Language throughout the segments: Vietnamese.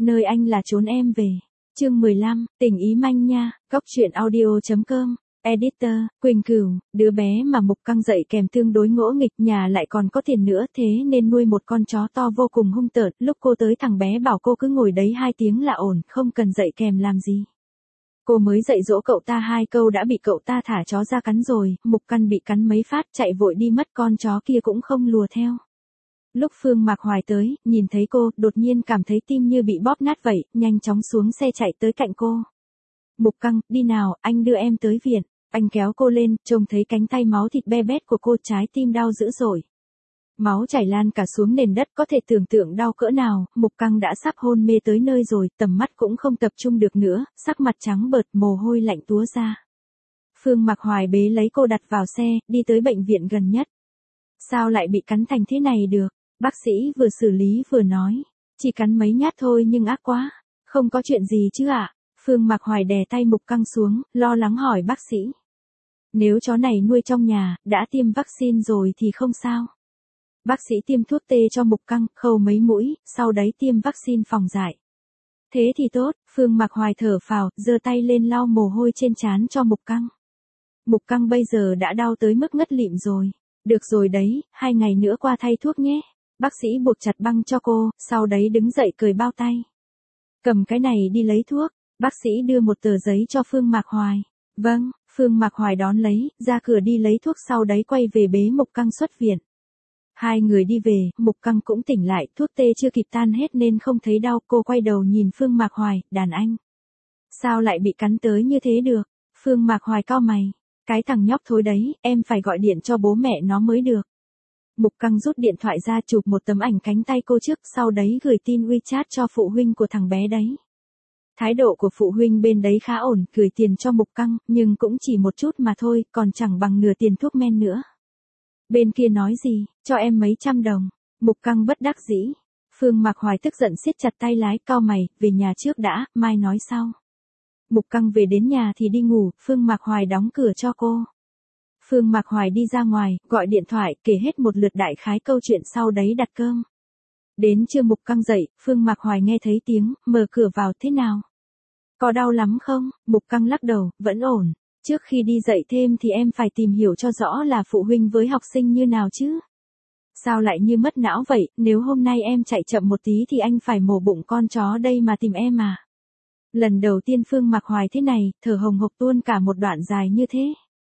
nơi anh là chốn em về. Chương 15, tình ý manh nha, góc truyện audio.com. Editor, Quỳnh Cửu, đứa bé mà Mục Căng dạy kèm tương đối ngỗ nghịch, nhà lại còn có tiền nữa, thế nên nuôi một con chó to vô cùng hung tợn. Lúc cô tới thằng bé bảo cô cứ ngồi đấy 2 tiếng là ổn, không cần dạy kèm làm gì. Cô mới dạy dỗ cậu ta 2 câu đã bị cậu ta thả chó ra cắn rồi, Mục Căng bị cắn mấy phát chạy vội đi mất, con chó kia cũng không lùa theo. Lúc Phương Mạc Hoài tới, nhìn thấy cô, đột nhiên cảm thấy tim như bị bóp nát vậy, nhanh chóng xuống xe chạy tới cạnh cô. Mục Căng, đi nào, anh đưa em tới viện. Anh kéo cô lên, trông thấy cánh tay máu thịt be bét của cô, trái tim đau dữ dội. Máu chảy lan cả xuống nền đất, có thể tưởng tượng đau cỡ nào. Mục Căng đã sắp hôn mê tới nơi rồi, tầm mắt cũng không tập trung được nữa, sắc mặt trắng bợt, mồ hôi lạnh túa ra. Phương Mạc Hoài bế lấy cô đặt vào xe, đi tới bệnh viện gần nhất. Sao lại bị cắn thành thế này được? Bác sĩ vừa xử lý vừa nói. Chỉ cắn mấy nhát thôi nhưng ác quá. Không có chuyện gì chứ ạ? Phương Mạc Hoài đè tay Mục Căng xuống, lo lắng hỏi bác sĩ. Nếu chó này nuôi trong nhà, đã tiêm vaccine rồi thì không sao. Bác sĩ tiêm thuốc tê cho Mục Căng, khâu mấy mũi, sau đấy tiêm vaccine phòng dại. Thế thì tốt, Phương Mạc Hoài thở phào, giơ tay lên lau mồ hôi trên trán cho Mục Căng. Mục Căng bây giờ đã đau tới mức ngất lịm rồi. Được rồi đấy, 2 ngày nữa qua thay thuốc nhé. Bác sĩ buộc chặt băng cho cô, sau đấy đứng dậy cởi bao tay. Cầm cái này đi lấy thuốc. Bác sĩ đưa một tờ giấy cho Phương Mạc Hoài. Vâng, Phương Mạc Hoài đón lấy, ra cửa đi lấy thuốc, sau đấy quay về bế Mục Căng xuất viện. 2 người đi về, Mục Căng cũng tỉnh lại, thuốc tê chưa kịp tan hết nên không thấy đau. Cô quay đầu nhìn Phương Mạc Hoài, đàn anh. Sao lại bị cắn tới như thế được? Phương Mạc Hoài cau mày. Cái thằng nhóc thối đấy, em phải gọi điện cho bố mẹ nó mới được. Mục Căng rút điện thoại ra chụp một tấm ảnh cánh tay cô trước, sau đấy gửi tin WeChat cho phụ huynh của thằng bé đấy. Thái độ của phụ huynh bên đấy khá ổn, gửi tiền cho Mục Căng, nhưng cũng chỉ một chút mà thôi, còn chẳng bằng nửa tiền thuốc men nữa. Bên kia nói gì, cho em mấy trăm đồng. Mục Căng bất đắc dĩ. Phương Mạc Hoài tức giận siết chặt tay lái, cau mày, về nhà trước đã, mai nói sau. Mục Căng về đến nhà thì đi ngủ, Phương Mạc Hoài đóng cửa cho cô. Phương Mạc Hoài đi ra ngoài, gọi điện thoại, kể hết một lượt đại khái câu chuyện, sau đấy đặt cơm. Đến trưa Mục Căng dậy, Phương Mạc Hoài nghe thấy tiếng, mở cửa vào, thế nào? Có đau lắm không? Mục Căng lắc đầu, vẫn ổn. Trước khi đi dạy thêm thì em phải tìm hiểu cho rõ là phụ huynh với học sinh như nào chứ. Sao lại như mất não vậy, nếu hôm nay em chạy chậm một tí thì anh phải mổ bụng con chó đây mà tìm em à? Lần đầu tiên Phương Mạc Hoài thế này, thở hồng hộc tuôn cả một đoạn dài như thế.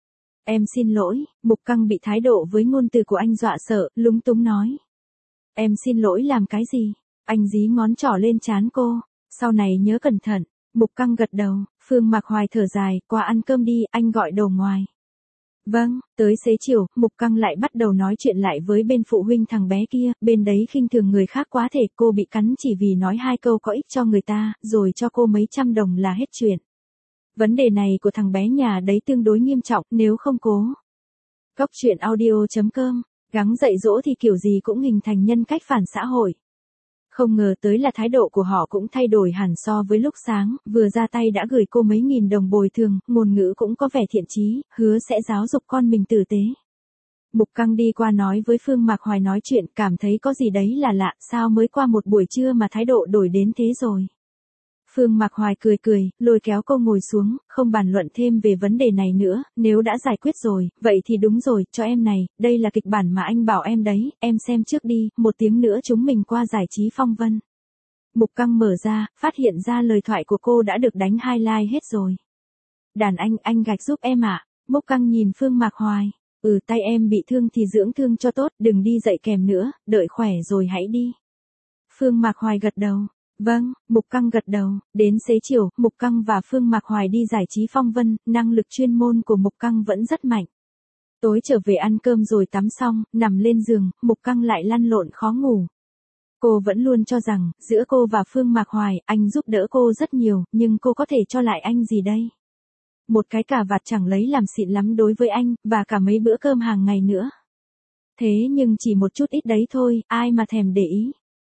Em xin lỗi, Mục Căng bị thái độ với ngôn từ của anh dọa sợ, lúng túng nói. Em xin lỗi làm cái gì? Anh dí ngón trỏ lên trán cô, sau này nhớ cẩn thận. Mục Căng gật đầu, Phương Mạc Hoài thở dài, qua ăn cơm đi, anh gọi đồ ngoài. Vâng, tới xế chiều, Mục Căng lại bắt đầu nói chuyện lại với bên phụ huynh thằng bé kia, bên đấy khinh thường người khác quá thể, cô bị cắn chỉ vì nói 2 câu có ích cho người ta, rồi cho cô mấy trăm đồng là hết chuyện. Vấn đề này của thằng bé nhà đấy tương đối nghiêm trọng, nếu không cố. Góc truyện audio.com, gắng dạy dỗ thì kiểu gì cũng hình thành nhân cách phản xã hội. Không ngờ tới là thái độ của họ cũng thay đổi hẳn so với lúc sáng, vừa ra tay đã gửi cô mấy nghìn đồng bồi thường, ngôn ngữ cũng có vẻ thiện chí, hứa sẽ giáo dục con mình tử tế. Mục Căng đi qua nói với Phương Mạc Hoài nói chuyện, cảm thấy có gì đấy là lạ, sao mới qua một buổi trưa mà thái độ đổi đến thế rồi. Phương Mạc Hoài cười cười, lôi kéo cô ngồi xuống, không bàn luận thêm về vấn đề này nữa, nếu đã giải quyết rồi, vậy thì đúng rồi, cho em này, đây là kịch bản mà anh bảo em đấy, em xem trước đi, 1 tiếng nữa chúng mình qua giải trí phong vân. Mục Căng mở ra, phát hiện ra lời thoại của cô đã được đánh highlight hết rồi. Đàn anh gạch giúp em ạ. Mục Căng nhìn Phương Mạc Hoài, tay em bị thương thì dưỡng thương cho tốt, đừng đi dạy kèm nữa, đợi khỏe rồi hãy đi. Phương Mạc Hoài gật đầu. Vâng, Mục Căng gật đầu, đến xế chiều, Mục Căng và Phương Mạc Hoài đi giải trí phong vân, năng lực chuyên môn của Mục Căng vẫn rất mạnh. Tối trở về ăn cơm rồi tắm xong, nằm lên giường, Mục Căng lại lăn lộn khó ngủ. Cô vẫn luôn cho rằng, giữa cô và Phương Mạc Hoài, anh giúp đỡ cô rất nhiều, nhưng cô có thể cho lại anh gì đây? Một cái cà vạt chẳng lấy làm xịn lắm đối với anh, và cả mấy bữa cơm hàng ngày nữa. Thế nhưng chỉ một chút ít đấy thôi, ai mà thèm để ý.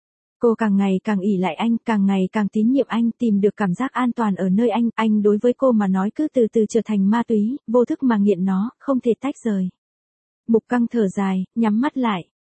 Cô càng ngày càng ỷ lại anh, càng ngày càng tín nhiệm anh, tìm được cảm giác an toàn ở nơi anh đối với cô mà nói cứ từ từ trở thành ma túy, vô thức mà nghiện nó, không thể tách rời. Mục Căng thở dài, nhắm mắt lại.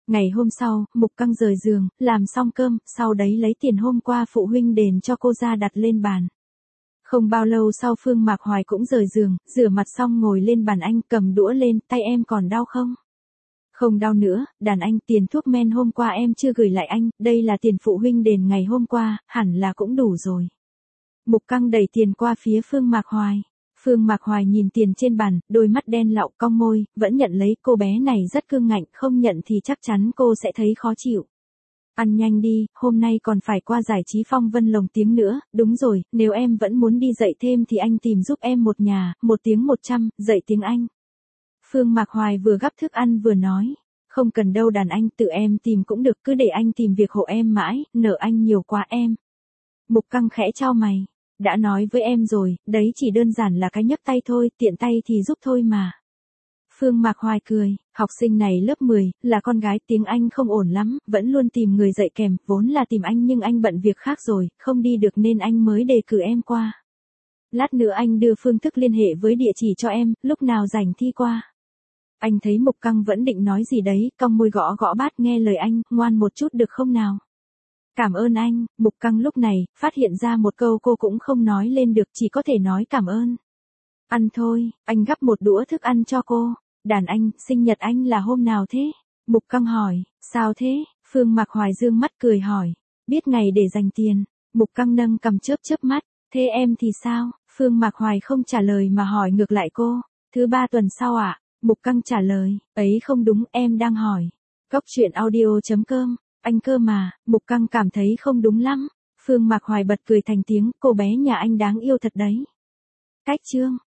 Ngày hôm sau, Mục Căng rời giường, làm xong cơm, sau đấy lấy tiền hôm qua phụ huynh đền cho cô ra đặt lên bàn. Không bao lâu sau Phương Mạc Hoài cũng rời giường, rửa mặt xong ngồi lên bàn anh cầm đũa lên, tay em còn đau không? Không đau nữa, đàn anh tiền thuốc men hôm qua em chưa gửi lại anh, đây là tiền phụ huynh đền ngày hôm qua, hẳn là cũng đủ rồi. Mục Căng đẩy tiền qua phía Phương Mạc Hoài. Phương Mạc Hoài nhìn tiền trên bàn, đôi mắt đen lạo cong môi, vẫn nhận lấy, cô bé này rất cương ngạnh, không nhận thì chắc chắn cô sẽ thấy khó chịu. Ăn nhanh đi, hôm nay còn phải qua giải trí phong vân lồng tiếng nữa, đúng rồi, nếu em vẫn muốn đi dạy thêm thì anh tìm giúp em một nhà, 1 tiếng 100, dạy tiếng Anh. Phương Mạc Hoài vừa gắp thức ăn vừa nói, không cần đâu đàn anh, tự em tìm cũng được, cứ để anh tìm việc hộ em mãi, nợ anh nhiều quá em. Mục Căng khẽ chau mày, đã nói với em rồi, đấy chỉ đơn giản là cái nhấc tay thôi, tiện tay thì giúp thôi mà. Phương Mạc Hoài cười, học sinh này lớp 10, là con gái tiếng Anh không ổn lắm, vẫn luôn tìm người dạy kèm, vốn là tìm anh nhưng anh bận việc khác rồi, không đi được nên anh mới đề cử em qua. Lát nữa anh đưa phương thức liên hệ với địa chỉ cho em, lúc nào rảnh thi qua. Anh thấy Mục Căng vẫn định nói gì đấy, cong môi gõ gõ bát, nghe lời anh, ngoan một chút được không nào? Cảm ơn anh. Mục Căng lúc này, phát hiện ra một câu cô cũng không nói lên được, chỉ có thể nói cảm ơn. Ăn thôi, anh gắp một đũa thức ăn cho cô. Đàn anh, sinh nhật anh là hôm nào thế? Mục Căng hỏi, sao thế? Phương Mạc Hoài dương mắt cười hỏi, biết ngày để dành tiền. Mục Căng nâng cằm chớp chớp mắt, thế em thì sao? Phương Mạc Hoài không trả lời mà hỏi ngược lại cô, thứ 3 tuần sau ạ? Mục Căng trả lời, ấy không đúng, em đang hỏi. Cốc truyện audio.com, anh cơ mà. Mục Căng cảm thấy không đúng lắm. Phương Mạc Hoài bật cười thành tiếng, cô bé nhà anh đáng yêu thật đấy. Cách chương